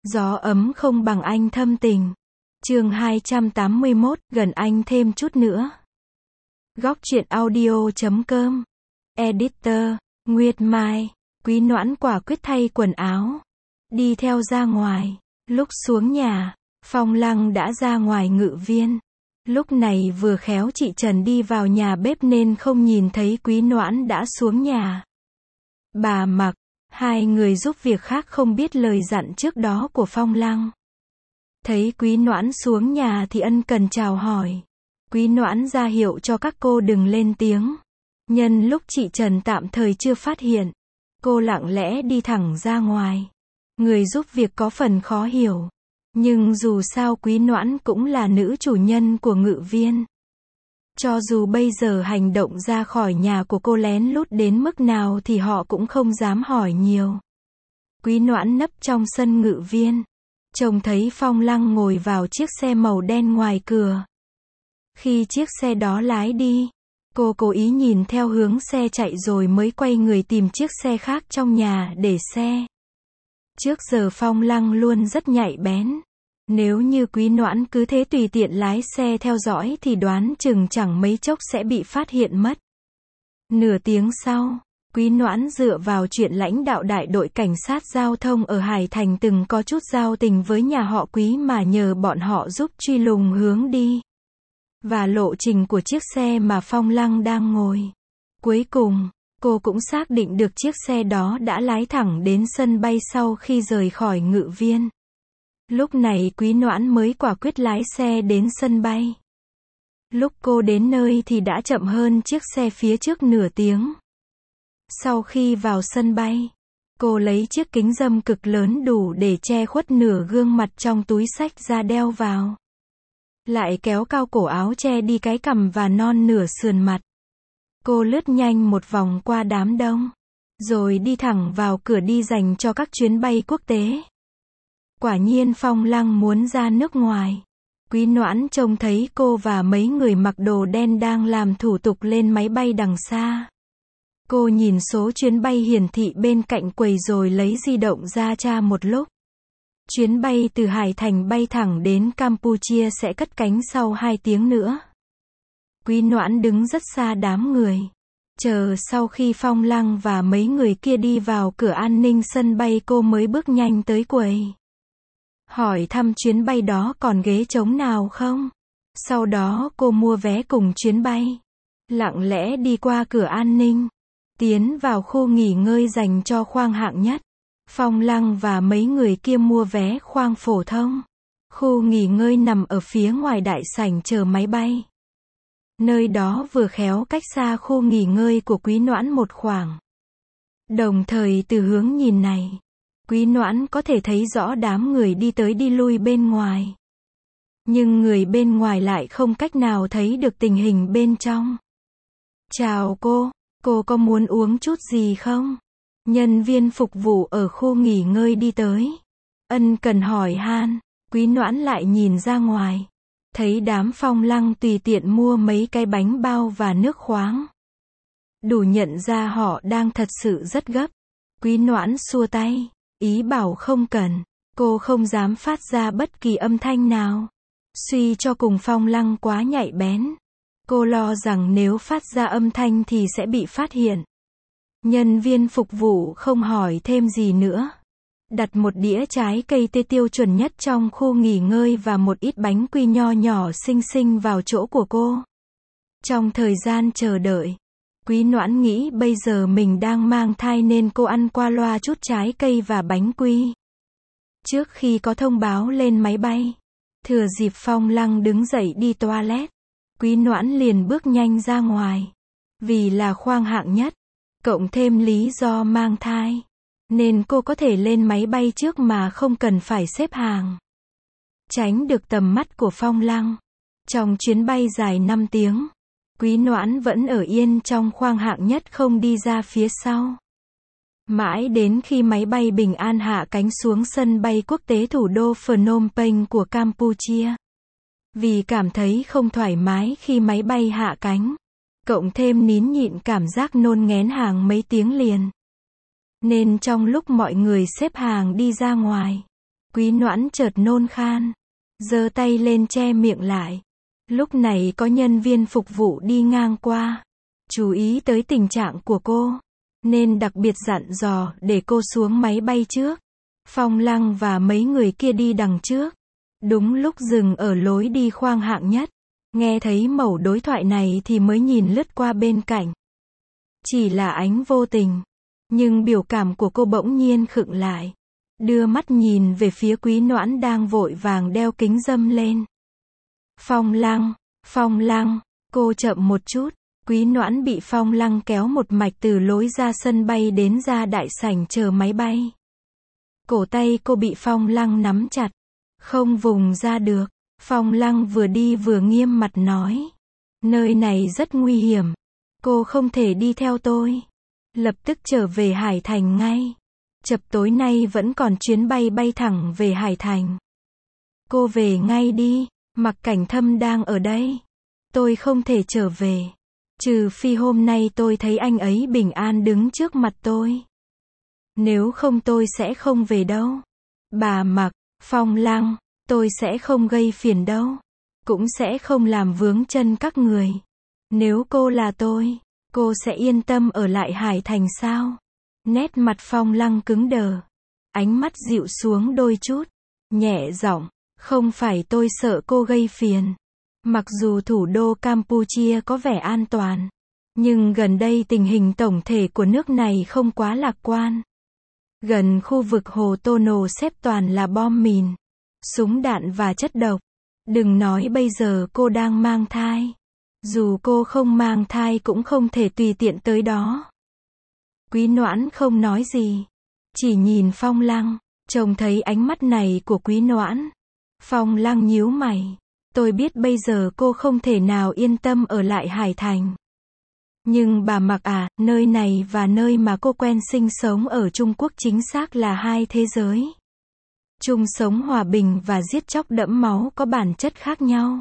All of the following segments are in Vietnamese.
Gió ấm không bằng anh thâm tình. Chương 281, gần anh thêm chút nữa. Góc truyện audio.com. Editor, Nguyệt Mai. Quý Noãn quả quyết thay quần áo, đi theo ra ngoài. Lúc xuống nhà, Phong Lăng đã ra ngoài ngự viên. Lúc này vừa khéo chị Trần đi vào nhà bếp nên không nhìn thấy Quý Noãn đã xuống nhà. Bà Mặc, hai người giúp việc khác không biết lời dặn trước đó của Phong Lăng. Thấy Quý Noãn xuống nhà thì ân cần chào hỏi. Quý Noãn ra hiệu cho các cô đừng lên tiếng. Nhân lúc chị Trần tạm thời chưa phát hiện, cô lặng lẽ đi thẳng ra ngoài. Người giúp việc có phần khó hiểu, nhưng dù sao Quý Noãn cũng là nữ chủ nhân của ngự viên. Cho dù bây giờ hành động ra khỏi nhà của cô lén lút đến mức nào thì họ cũng không dám hỏi nhiều. Quý Noãn nấp trong sân ngự viên, trông thấy Phong Lăng ngồi vào chiếc xe màu đen ngoài cửa. Khi chiếc xe đó lái đi, cô cố ý nhìn theo hướng xe chạy rồi mới quay người tìm chiếc xe khác trong nhà để xe. Trước giờ Phong Lăng luôn rất nhạy bén. Nếu như Quý Noãn cứ thế tùy tiện lái xe theo dõi thì đoán chừng chẳng mấy chốc sẽ bị phát hiện mất. Nửa tiếng sau, Quý Noãn dựa vào chuyện lãnh đạo đại đội cảnh sát giao thông ở Hải Thành từng có chút giao tình với nhà họ Quý mà nhờ bọn họ giúp truy lùng hướng đi và lộ trình của chiếc xe mà Phong Lăng đang ngồi. Cuối cùng, cô cũng xác định được chiếc xe đó đã lái thẳng đến sân bay sau khi rời khỏi ngự viên. Lúc này Quý Noãn mới quả quyết lái xe đến sân bay. Lúc cô đến nơi thì đã chậm hơn chiếc xe phía trước nửa tiếng. Sau khi vào sân bay, cô lấy chiếc kính râm cực lớn đủ để che khuất nửa gương mặt trong túi xách ra đeo vào. Lại kéo cao cổ áo che đi cái cằm và non nửa sườn mặt. Cô lướt nhanh một vòng qua đám đông, rồi đi thẳng vào cửa đi dành cho các chuyến bay quốc tế. Quả nhiên Phong Lăng muốn ra nước ngoài. Quý Noãn trông thấy cô và mấy người mặc đồ đen đang làm thủ tục lên máy bay đằng xa. Cô nhìn số chuyến bay hiển thị bên cạnh quầy rồi lấy di động ra tra một lúc. Chuyến bay từ Hải Thành bay thẳng đến Campuchia sẽ cất cánh sau 2 tiếng nữa. Quý Noãn đứng rất xa đám người, chờ sau khi Phong Lăng và mấy người kia đi vào cửa an ninh sân bay cô mới bước nhanh tới quầy. Hỏi thăm chuyến bay đó còn ghế trống nào không. Sau đó cô mua vé cùng chuyến bay, lặng lẽ đi qua cửa an ninh, tiến vào khu nghỉ ngơi dành cho khoang hạng nhất. Phong Lăng và mấy người kia mua vé khoang phổ thông. Khu nghỉ ngơi nằm ở phía ngoài đại sảnh chờ máy bay. Nơi đó vừa khéo cách xa khu nghỉ ngơi của Quý Noãn một khoảng. Đồng thời từ hướng nhìn này, Quý Noãn có thể thấy rõ đám người đi tới đi lui bên ngoài. Nhưng người bên ngoài lại không cách nào thấy được tình hình bên trong. Chào cô có muốn uống chút gì không? Nhân viên phục vụ ở khu nghỉ ngơi đi tới, ân cần hỏi han. Quý Noãn lại nhìn ra ngoài, thấy đám Phong Lăng tùy tiện mua mấy cái bánh bao và nước khoáng. Đủ nhận ra họ đang thật sự rất gấp. Quý Noãn xua tay, ý bảo không cần. Cô không dám phát ra bất kỳ âm thanh nào. Suy cho cùng Phong Lăng quá nhạy bén. Cô lo rằng nếu phát ra âm thanh thì sẽ bị phát hiện. Nhân viên phục vụ không hỏi thêm gì nữa. Đặt một đĩa trái cây tươi tiêu chuẩn nhất trong khu nghỉ ngơi và một ít bánh quy nho nhỏ xinh xinh vào chỗ của cô. Trong thời gian chờ đợi, Quý Noãn nghĩ bây giờ mình đang mang thai nên cô ăn qua loa chút trái cây và bánh quy. Trước khi có thông báo lên máy bay, thừa dịp Phong Lăng đứng dậy đi toilet, Quý Noãn liền bước nhanh ra ngoài. Vì là khoang hạng nhất, cộng thêm lý do mang thai, nên cô có thể lên máy bay trước mà không cần phải xếp hàng. Tránh được tầm mắt của Phong Lăng. Trong chuyến bay dài 5 tiếng, Quý Noãn vẫn ở yên trong khoang hạng nhất không đi ra phía sau. Mãi đến khi máy bay bình an hạ cánh xuống sân bay quốc tế thủ đô Phnom Penh của Campuchia. Vì cảm thấy không thoải mái khi máy bay hạ cánh, cộng thêm nín nhịn cảm giác nôn nghén hàng mấy tiếng liền, nên trong lúc mọi người xếp hàng đi ra ngoài, Quý Noãn chợt nôn khan, giơ tay lên che miệng lại. Lúc này có nhân viên phục vụ đi ngang qua, chú ý tới tình trạng của cô, nên đặc biệt dặn dò để cô xuống máy bay trước. Phong Lăng và mấy người kia đi đằng trước. Đúng lúc dừng ở lối đi khoang hạng nhất, nghe thấy mẩu đối thoại này thì mới nhìn lướt qua bên cạnh. Chỉ là ánh vô tình, nhưng biểu cảm của cô bỗng nhiên khựng lại, đưa mắt nhìn về phía Quý Noãn đang vội vàng đeo kính râm lên. Phong Lăng, cô chậm một chút. Quý Noãn bị Phong Lăng kéo một mạch từ lối ra sân bay đến ra đại sảnh chờ máy bay. Cổ tay cô bị Phong Lăng nắm chặt, không vùng ra được. Phong Lăng vừa đi vừa nghiêm mặt nói, nơi này rất nguy hiểm, cô không thể đi theo tôi. Lập tức trở về Hải Thành ngay. Chập tối nay vẫn còn chuyến bay bay thẳng về Hải Thành. Cô về ngay đi, Mạc Cảnh Thâm đang ở đây. Tôi không thể trở về, trừ phi hôm nay tôi thấy anh ấy bình an đứng trước mặt tôi. Nếu không tôi sẽ không về đâu. Bà Mạc, Phong Lăng, tôi sẽ không gây phiền đâu. Cũng sẽ không làm vướng chân các người. Nếu cô là tôi, cô sẽ yên tâm ở lại Hải Thành sao? Nét mặt Phong Lăng cứng đờ. Ánh mắt dịu xuống đôi chút. Nhẹ giọng, không phải tôi sợ cô gây phiền. Mặc dù thủ đô Campuchia có vẻ an toàn, nhưng gần đây tình hình tổng thể của nước này không quá lạc quan. Gần khu vực Hồ Tô Nồ xếp toàn là bom mìn, súng đạn và chất độc. Đừng nói bây giờ cô đang mang thai. Dù cô không mang thai cũng không thể tùy tiện tới đó. Quý Noãn không nói gì, chỉ nhìn Phong Lăng. Trông thấy ánh mắt này của Quý Noãn, Phong Lăng nhíu mày. Tôi biết bây giờ cô không thể nào yên tâm ở lại Hải Thành. Nhưng bà Mạc à, nơi này và nơi mà cô quen sinh sống ở Trung Quốc chính xác là hai thế giới. Chung sống hòa bình và giết chóc đẫm máu có bản chất khác nhau.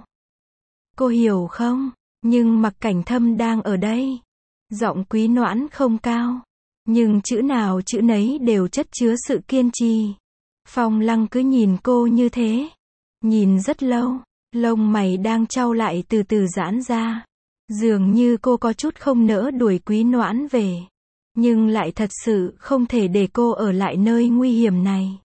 Cô hiểu không? Nhưng Mạc Cảnh Thâm đang ở đây. Giọng Quý Noãn không cao, nhưng chữ nào chữ nấy đều chất chứa sự kiên trì. Phong Lăng cứ nhìn cô như thế, nhìn rất lâu, lông mày đang chau lại từ từ giãn ra. Dường như cô có chút không nỡ đuổi Quý Noãn về, nhưng lại thật sự không thể để cô ở lại nơi nguy hiểm này.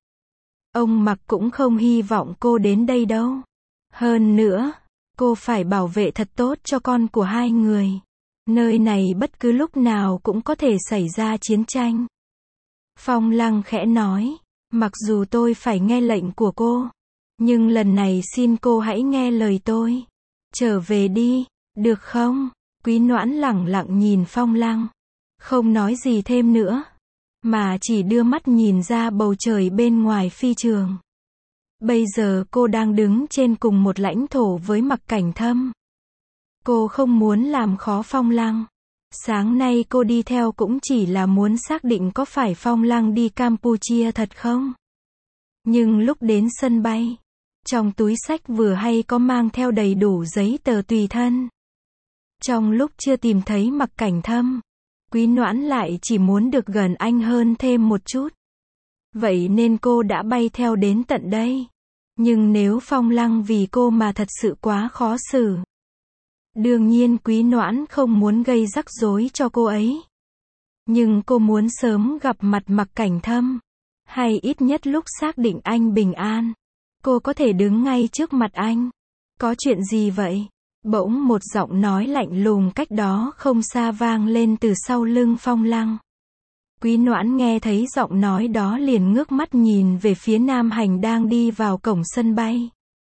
Ông Mạc cũng không hy vọng cô đến đây đâu. Hơn nữa, cô phải bảo vệ thật tốt cho con của hai người. Nơi này bất cứ lúc nào cũng có thể xảy ra chiến tranh. Phong Lăng khẽ nói, mặc dù tôi phải nghe lệnh của cô, nhưng lần này xin cô hãy nghe lời tôi. Trở về đi, được không? Quý Noãn lẳng lặng nhìn Phong Lăng, không nói gì thêm nữa, mà chỉ đưa mắt nhìn ra bầu trời bên ngoài phi trường. Bây giờ cô đang đứng trên cùng một lãnh thổ với Mạc Cảnh Thâm. Cô không muốn làm khó Phong Lăng. Sáng nay cô đi theo cũng chỉ là muốn xác định có phải Phong Lăng đi Campuchia thật không. Nhưng lúc đến sân bay, trong túi xách vừa hay có mang theo đầy đủ giấy tờ tùy thân. Trong lúc chưa tìm thấy Mạc Cảnh Thâm, Quý Noãn lại chỉ muốn được gần anh hơn thêm một chút. Vậy nên cô đã bay theo đến tận đây. Nhưng nếu Phong Lăng vì cô mà thật sự quá khó xử, đương nhiên Quý Noãn không muốn gây rắc rối cho cô ấy. Nhưng cô muốn sớm gặp mặt Mạc Cảnh Thâm, hay ít nhất lúc xác định anh bình an, cô có thể đứng ngay trước mặt anh. Có chuyện gì vậy? Bỗng một giọng nói lạnh lùng cách đó không xa vang lên từ sau lưng Phong Lăng. Quý Noãn nghe thấy giọng nói đó liền ngước mắt nhìn về phía Nam Hành đang đi vào cổng sân bay.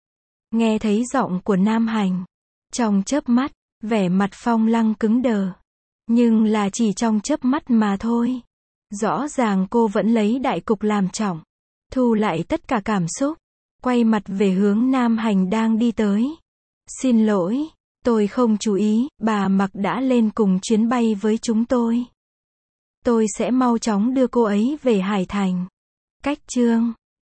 Nghe thấy giọng của Nam Hành, trong chớp mắt, vẻ mặt Phong Lăng cứng đờ. Nhưng là chỉ trong chớp mắt mà thôi. Rõ ràng cô vẫn lấy đại cục làm trọng, thu lại tất cả cảm xúc, quay mặt về hướng Nam Hành đang đi tới. Xin lỗi, tôi không chú ý, bà Mạc đã lên cùng chuyến bay với chúng tôi. Tôi sẽ mau chóng đưa cô ấy về Hải Thành. Cách chương